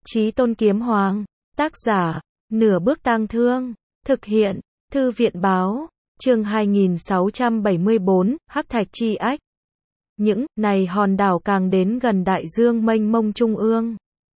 Chí Tôn Kiếm Hoàng. Tác giả, Nửa Bước Tang Thương. Thực hiện, Thư viện Báo. Chương 2674, Hắc Thạch Chi Ách. Những này hòn đảo càng đến gần đại dương mênh mông trung ương,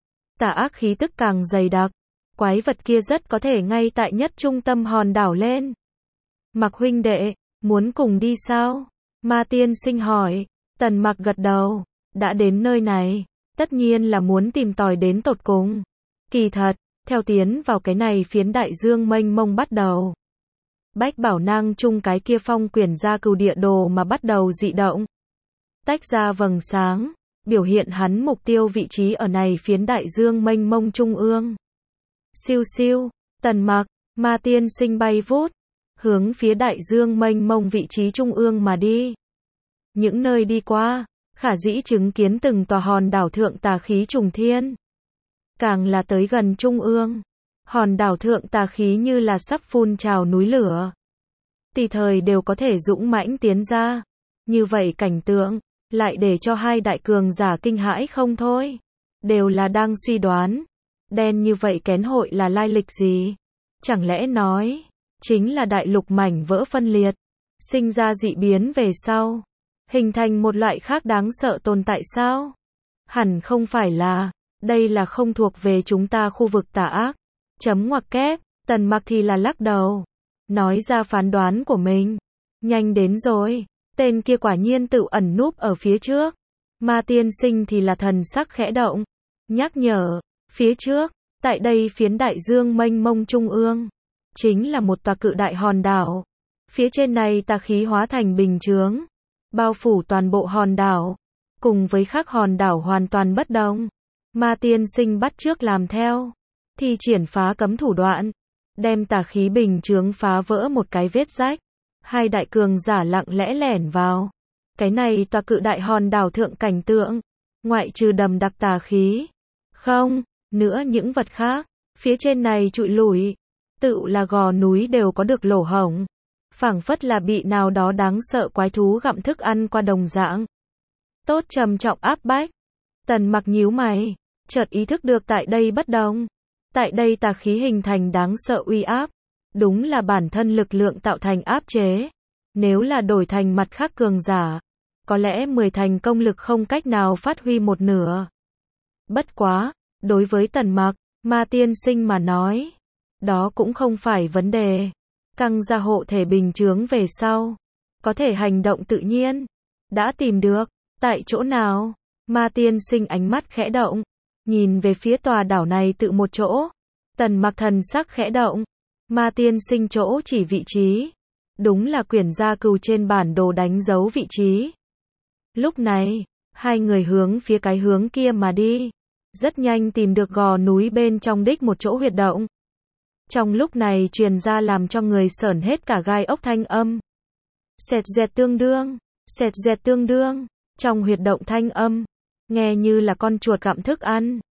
tà ác khí tức càng dày đặc. Quái vật kia rất có thể ngay tại nhất trung tâm hòn đảo lên. Mặc huynh đệ, muốn cùng đi sao? Ma Tiên Sinh hỏi. Tần Mặc gật đầu. Đã đến nơi này, tất nhiên là muốn tìm tòi đến tột cùng. Kỳ thật, theo tiến vào cái này phiến đại dương mênh mông bắt đầu, Bách Bảo Nang chung cái kia phong quyển gia cừu địa đồ mà bắt đầu dị động. Tách ra vầng sáng, biểu hiện hắn mục tiêu vị trí ở này phiến đại dương mênh mông trung ương. Siêu siêu, Tần Mặc, Ma Tiên Sinh bay vút, hướng phía đại dương mênh mông vị trí trung ương mà đi. Những nơi đi qua, khả dĩ chứng kiến từng tòa hòn đảo thượng tà khí trùng thiên. Càng là tới gần trung ương, hòn đảo thượng tà khí như là sắp phun trào núi lửa. Tùy thời đều có thể dũng mãnh tiến ra. Như vậy cảnh tượng, lại để cho hai đại cường giả kinh hãi không thôi. Đều là đang suy đoán, đen như vậy kén hội là lai lịch gì? Chẳng lẽ nói, chính là đại lục mảnh vỡ phân liệt, sinh ra dị biến về sau, hình thành một loại khác đáng sợ tồn tại sao? Hẳn không phải là, đây là không thuộc về chúng ta khu vực tà ác. Chấm ngoặc kép, Tần Mặc thì là lắc đầu, nói ra phán đoán của mình. Nhanh đến rồi, tên kia quả nhiên tự ẩn núp ở phía trước. Ma Tiên Sinh thì là thần sắc khẽ động, nhắc nhở, phía trước, tại đây phiến đại dương mênh mông trung ương, chính là một tòa cự đại hòn đảo. Phía trên này tà khí hóa thành bình chướng, bao phủ toàn bộ hòn đảo, cùng với khác hòn đảo hoàn toàn bất đồng. Ma Tiên Sinh bắt chước làm theo, thi triển phá cấm thủ đoạn, đem tà khí bình chướng phá vỡ một cái vết rách. Hai đại cường giả lặng lẽ lẻn vào. Cái này tòa cự đại hòn đảo thượng cảnh tượng, ngoại trừ đầm đặc tà khí, không nữa những vật khác, phía trên này trụi lủi, tự là gò núi đều có được lỗ hổng, phảng phất là bị nào đó đáng sợ quái thú gặm thức ăn qua đồng dạng. Tốt trầm trọng áp bách. Tần Mặc nhíu mày, chợt ý thức được tại đây bất đồng. Tại đây tà khí hình thành đáng sợ uy áp, đúng là bản thân lực lượng tạo thành áp chế. Nếu là đổi thành mặt khác cường giả, có lẽ 10 thành công lực không cách nào phát huy một nửa. Bất quá, đối với Tần Mặc, Ma Tiên Sinh mà nói, đó cũng không phải vấn đề. Căng ra hộ thể bình chướng về sau, có thể hành động tự nhiên. Đã tìm được, tại chỗ nào? Ma Tiên Sinh ánh mắt khẽ động, nhìn về phía tòa đảo này tự một chỗ. Tần Mặc thần sắc khẽ động, Ma Tiên Sinh chỗ chỉ vị trí, đúng là quyển gia cừu trên bản đồ đánh dấu vị trí. Lúc này, hai người hướng phía cái hướng kia mà đi, rất nhanh tìm được gò núi bên trong đích một chỗ huyệt động. Trong lúc này truyền ra làm cho người sởn hết cả gai ốc thanh âm. Sẹt dẹt tương đương, sẹt dẹt tương đương, trong huyệt động thanh âm, nghe như là con chuột gặm thức ăn,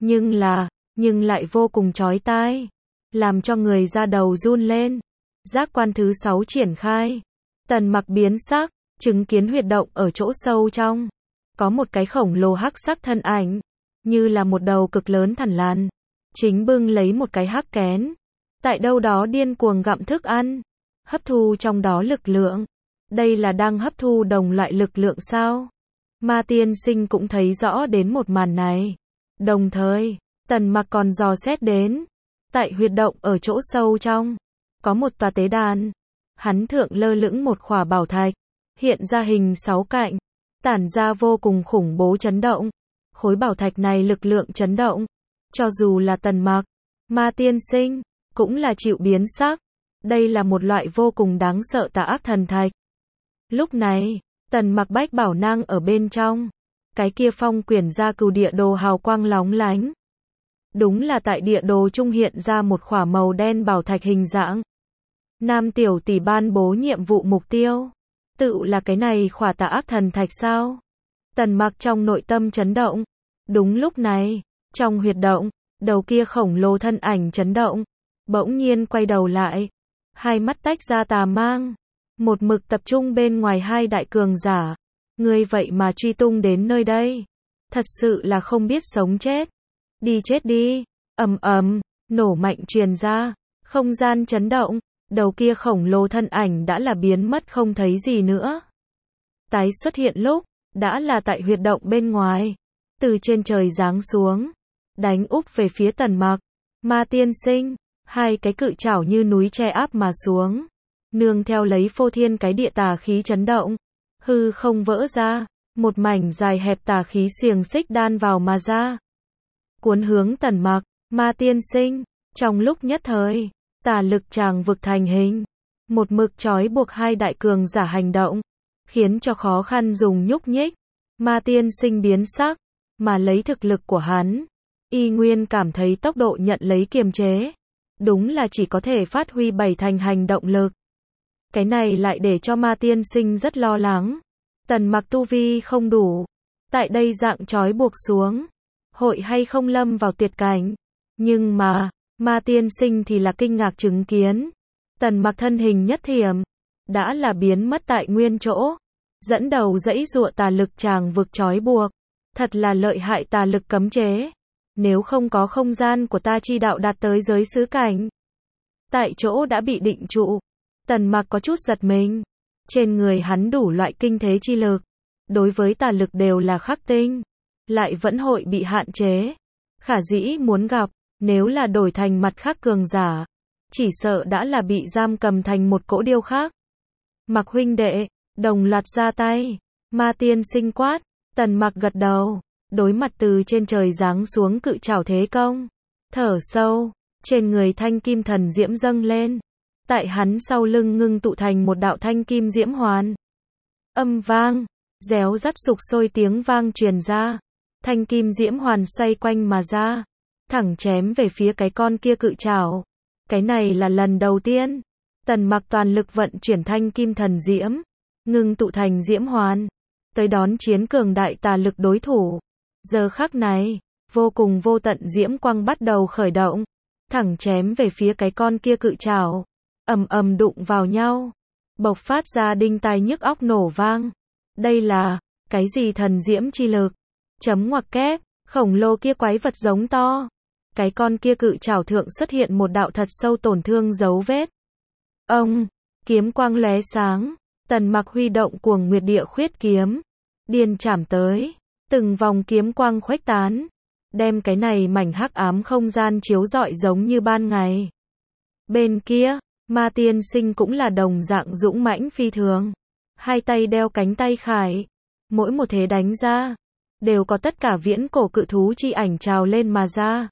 nhưng lại vô cùng chói tai, làm cho người da đầu run lên. Giác quan thứ 6 triển khai, Tần Mặc biến sắc, chứng kiến huyệt động ở chỗ sâu trong, có một cái khổng lồ hắc sắc thân ảnh, như là một đầu cực lớn thằn lằn, chính bưng lấy một cái hắc kén, tại đâu đó điên cuồng gặm thức ăn, hấp thu trong đó lực lượng. Đây là đang hấp thu đồng loại lực lượng sao? Ma Tiên Sinh cũng thấy rõ đến một màn này. Đồng thời, Tần Mặc còn dò xét đến, tại huyệt động ở chỗ sâu trong, có một tòa tế đàn. Hắn thượng lơ lửng một khỏa bảo thạch, hiện ra hình 6 cạnh, tản ra vô cùng khủng bố chấn động. Khối bảo thạch này lực lượng chấn động, cho dù là Tần Mặc, Ma Tiên Sinh, cũng là chịu biến sắc. Đây là một loại vô cùng đáng sợ tà ác thần thạch. Lúc này, Tần Mặc Bách Bảo Nang ở bên trong, cái kia phong quyển gia cừu địa đồ hào quang lóng lánh. Đúng là tại địa đồ trung hiện ra một khỏa màu đen bảo thạch hình dạng. Nam tiểu tỷ ban bố nhiệm vụ mục tiêu, tự là cái này khỏa tà ác thần thạch sao? Tần Mặc trong nội tâm chấn động. Đúng lúc này, trong huyệt động, đầu kia khổng lồ thân ảnh chấn động, bỗng nhiên quay đầu lại, hai mắt tách ra tà mang, một mực tập trung bên ngoài hai đại cường giả. Ngươi vậy mà truy tung đến nơi đây, thật sự là không biết sống chết. đi chết đi, ầm ầm, nổ mạnh truyền ra, không gian chấn động, đầu kia khổng lồ thân ảnh đã là biến mất không thấy gì nữa. Tái xuất hiện lúc, đã là tại huyệt động bên ngoài, từ trên trời giáng xuống, đánh úp về phía Tần Mặc. Ma tiên sinh, hai cái cự trảo như núi che áp mà xuống, nương theo lấy phô thiên cái địa tà khí chấn động, hư không vỡ ra, một mảnh dài hẹp tà khí xiềng xích đan vào mà ra, cuốn hướng Tần Mặc. Ma tiên sinh, trong lúc nhất thời, tà lực tràng vực thành hình, một mực trói buộc hai đại cường giả hành động, khiến cho khó khăn dùng nhúc nhích. Ma tiên sinh biến sắc, mà lấy thực lực của hắn, y nguyên cảm thấy tốc độ nhận lấy kiềm chế, đúng là chỉ có thể phát huy bảy thành hành động lực. Cái này lại để cho ma tiên sinh rất lo lắng. Tần Mặc tu vi không đủ, tại đây dạng trói buộc xuống, hội hay không lâm vào tuyệt cảnh. Nhưng mà, ma tiên sinh thì là kinh ngạc chứng kiến, Tần Mặc thân hình nhất thiểm, đã là biến mất tại nguyên chỗ, dẫn đầu dãy dụa tà lực tràng vực trói buộc, thật là lợi hại tà lực cấm chế. Nếu không có không gian của ta chi đạo đạt tới giới xứ cảnh, tại chỗ đã bị định trụ. Tần Mặc có chút giật mình, trên người hắn đủ loại kinh thế chi lực, đối với tà lực đều là khắc tinh, lại vẫn hội bị hạn chế. Khả dĩ muốn gặp, nếu là đổi thành mặt khác cường giả, chỉ sợ đã là bị giam cầm thành một cỗ điêu khác. Mặc huynh đệ, đồng loạt ra tay. Ma tiên sinh quát. Tần Mặc gật đầu, đối mặt từ trên trời giáng xuống cự trảo thế công, thở sâu, trên người thanh kim thần diễm dâng lên, tại hắn sau lưng ngưng tụ thành một đạo thanh kim diễm hoàn. Âm vang, réo rắt sục sôi tiếng vang truyền ra, thanh kim diễm hoàn xoay quanh mà ra, thẳng chém về phía cái con kia cự trảo. Cái này là lần đầu tiên, Tần Mặc toàn lực vận chuyển thanh kim thần diễm, ngưng tụ thành diễm hoàn, tới đón chiến cường đại tà lực đối thủ. Giờ khắc này, vô cùng vô tận diễm quang bắt đầu khởi động, thẳng chém về phía cái con kia cự trảo, ầm ầm đụng vào nhau, bộc phát ra đinh tai nhức óc nổ vang. Đây là cái gì thần diễm chi lực? Chấm ngoặc kép, khổng lồ kia quái vật giống to. Cái con kia cự trảo thượng xuất hiện một đạo thật sâu tổn thương dấu vết. Ông, kiếm quang lóe sáng, Tần Mặc huy động Cuồng Nguyệt Địa Khuyết kiếm, điên chảm tới, từng vòng kiếm quang khuếch tán, đem cái này mảnh hắc ám không gian chiếu rọi giống như ban ngày. Bên kia, ma tiên sinh cũng là đồng dạng dũng mãnh phi thường, hai tay đeo cánh tay khải, mỗi một thế đánh ra, đều có tất cả viễn cổ cự thú chi ảnh trào lên mà ra.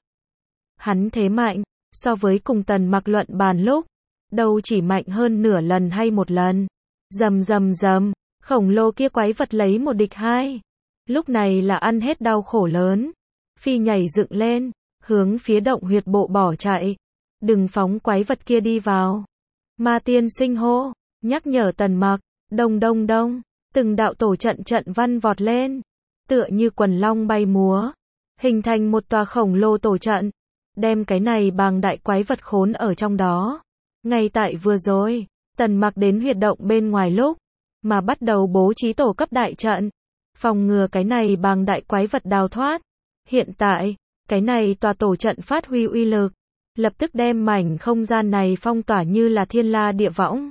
Hắn thế mạnh, so với cùng Tần Mặc luận bàn lúc, đâu chỉ mạnh hơn nửa lần hay một lần. Rầm rầm rầm, khổng lồ kia quái vật lấy một địch hai. Lúc này là ăn hết đau khổ lớn, phi nhảy dựng lên, hướng phía động huyệt bộ bỏ chạy. Đừng phóng quái vật kia đi vào. Ma tiên sinh hô, nhắc nhở Tần Mặc. Đông đông đông, từng đạo tổ trận trận văn vọt lên, tựa như quần long bay múa, hình thành một tòa khổng lồ tổ trận, đem cái này bàng đại quái vật khốn ở trong đó. Ngay tại vừa rồi, Tần Mặc đến huyệt động bên ngoài lúc, mà bắt đầu bố trí tổ cấp đại trận, phòng ngừa cái này bàng đại quái vật đào thoát. Hiện tại, cái này tòa tổ trận phát huy uy lực, lập tức đem mảnh không gian này phong tỏa như là thiên la địa võng.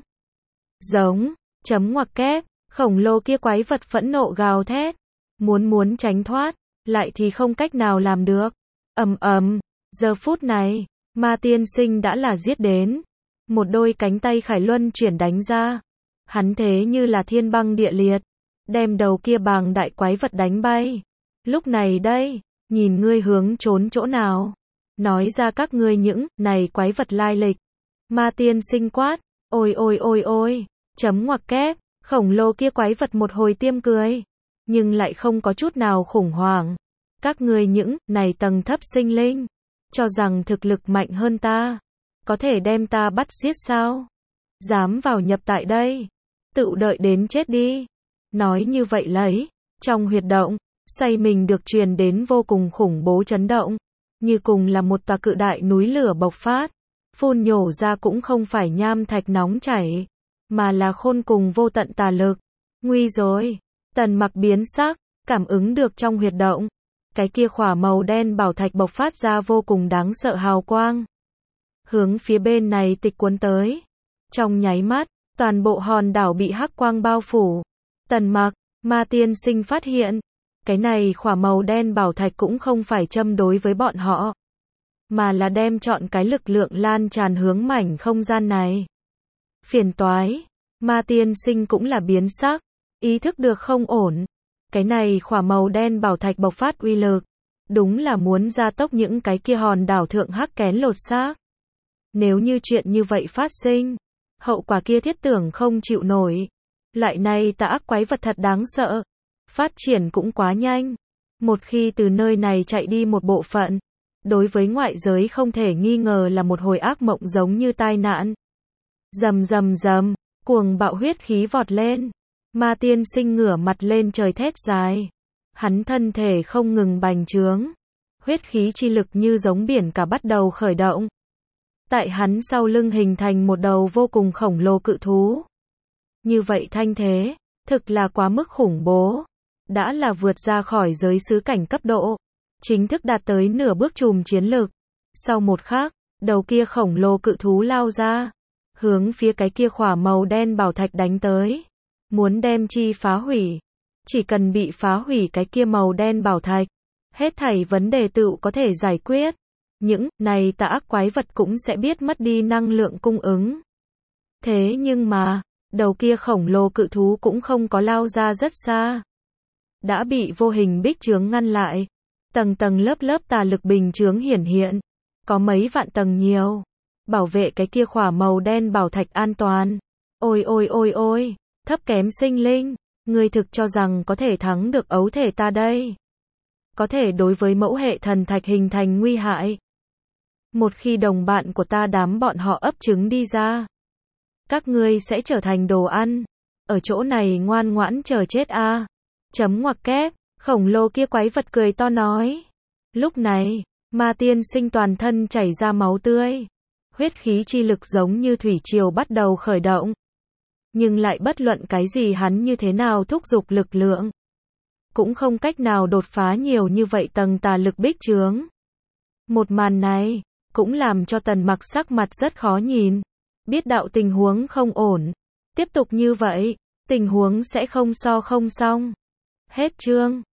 Giống, chấm ngoặc kép, khổng lồ kia quái vật phẫn nộ gào thét, muốn tránh thoát, lại thì không cách nào làm được. Ầm ầm, giờ phút này, ma tiên sinh đã là giết đến, một đôi cánh tay khải luân chuyển đánh ra, hắn thế như là thiên băng địa liệt, đem đầu kia bàng đại quái vật đánh bay. Lúc này đây, nhìn ngươi hướng trốn chỗ nào, nói ra các ngươi những này quái vật lai lịch. Ma tiên sinh quát, ôi ôi ôi ôi, chấm ngoặc kép, khổng lồ kia quái vật một hồi tiêm cười, nhưng lại không có chút nào khủng hoảng. Các ngươi những này tầng thấp sinh linh, cho rằng thực lực mạnh hơn ta, có thể đem ta bắt giết sao? Dám vào nhập tại đây, tự đợi đến chết đi. Nói như vậy lấy, trong huyệt động, xoay mình được truyền đến vô cùng khủng bố chấn động, như cùng là một tòa cự đại núi lửa bộc phát, phun nhổ ra cũng không phải nham thạch nóng chảy, mà là khôn cùng vô tận tà lực. Nguy rồi, Tần Mặc biến sắc, cảm ứng được trong huyệt động, cái kia khỏa màu đen bảo thạch bộc phát ra vô cùng đáng sợ hào quang. Hướng phía bên này tịch cuốn tới. Trong nháy mắt, toàn bộ hòn đảo bị hắc quang bao phủ. Tần Mặc, Ma Tiên Sinh phát hiện, cái này khỏa màu đen bảo thạch cũng không phải châm đối với bọn họ, mà là đem chọn cái lực lượng lan tràn hướng mảnh không gian này. Phiền toái, Ma Tiên Sinh cũng là biến sắc, ý thức được không ổn. Cái này khỏa màu đen bảo thạch bộc phát uy lực, đúng là muốn gia tốc những cái kia hòn đảo thượng hắc kén lột xác. Nếu như chuyện như vậy phát sinh, hậu quả kia thiết tưởng không chịu nổi. Lại này tà ác quái vật thật đáng sợ, phát triển cũng quá nhanh. Một khi từ nơi này chạy đi một bộ phận, đối với ngoại giới không thể nghi ngờ là một hồi ác mộng giống như tai nạn. Rầm rầm rầm, cuồng bạo huyết khí vọt lên. Ma Tiên Sinh ngửa mặt lên trời thét dài. Hắn thân thể không ngừng bành trướng. Huyết khí chi lực như giống biển cả bắt đầu khởi động. Tại hắn sau lưng hình thành một đầu vô cùng khổng lồ cự thú. Như vậy thanh thế, thực là quá mức khủng bố. Đã là vượt ra khỏi giới xứ cảnh cấp độ. Chính thức đạt tới nửa bước trùm chiến lực. Sau một khắc, đầu kia khổng lồ cự thú lao ra. Hướng phía cái kia khỏa màu đen bảo thạch đánh tới. Muốn đem chi phá hủy. Chỉ cần bị phá hủy cái kia màu đen bảo thạch, hết thảy vấn đề tựu có thể giải quyết. Những này tà ác quái vật cũng sẽ biết mất đi năng lượng cung ứng. Thế nhưng mà, đầu kia khổng lồ cự thú cũng không có lao ra rất xa. Đã bị vô hình bích chướng ngăn lại. Tầng tầng lớp lớp tà lực bình chướng hiển hiện. Có mấy vạn tầng nhiều. Bảo vệ cái kia khỏa màu đen bảo thạch an toàn. Ôi ôi ôi ôi, thấp kém sinh linh. Ngươi thực cho rằng có thể thắng được ấu thể ta đây. Có thể đối với mẫu hệ thần thạch hình thành nguy hại. Một khi đồng bạn của ta đám bọn họ ấp trứng đi ra, các ngươi sẽ trở thành đồ ăn. Ở chỗ này ngoan ngoãn chờ chết a. Chấm ngoặc kép, khổng lồ kia quái vật cười to nói. Lúc này, Ma Tiên Sinh toàn thân chảy ra máu tươi. Huyết khí chi lực giống như thủy triều bắt đầu khởi động. Nhưng lại bất luận cái gì hắn như thế nào thúc giục lực lượng, cũng không cách nào đột phá nhiều như vậy tầng tà lực bích chướng. Một màn này, cũng làm cho Tần Mặc sắc mặt rất khó nhìn. Biết đạo tình huống không ổn. Tiếp tục như vậy, tình huống sẽ không xong. Hết chương.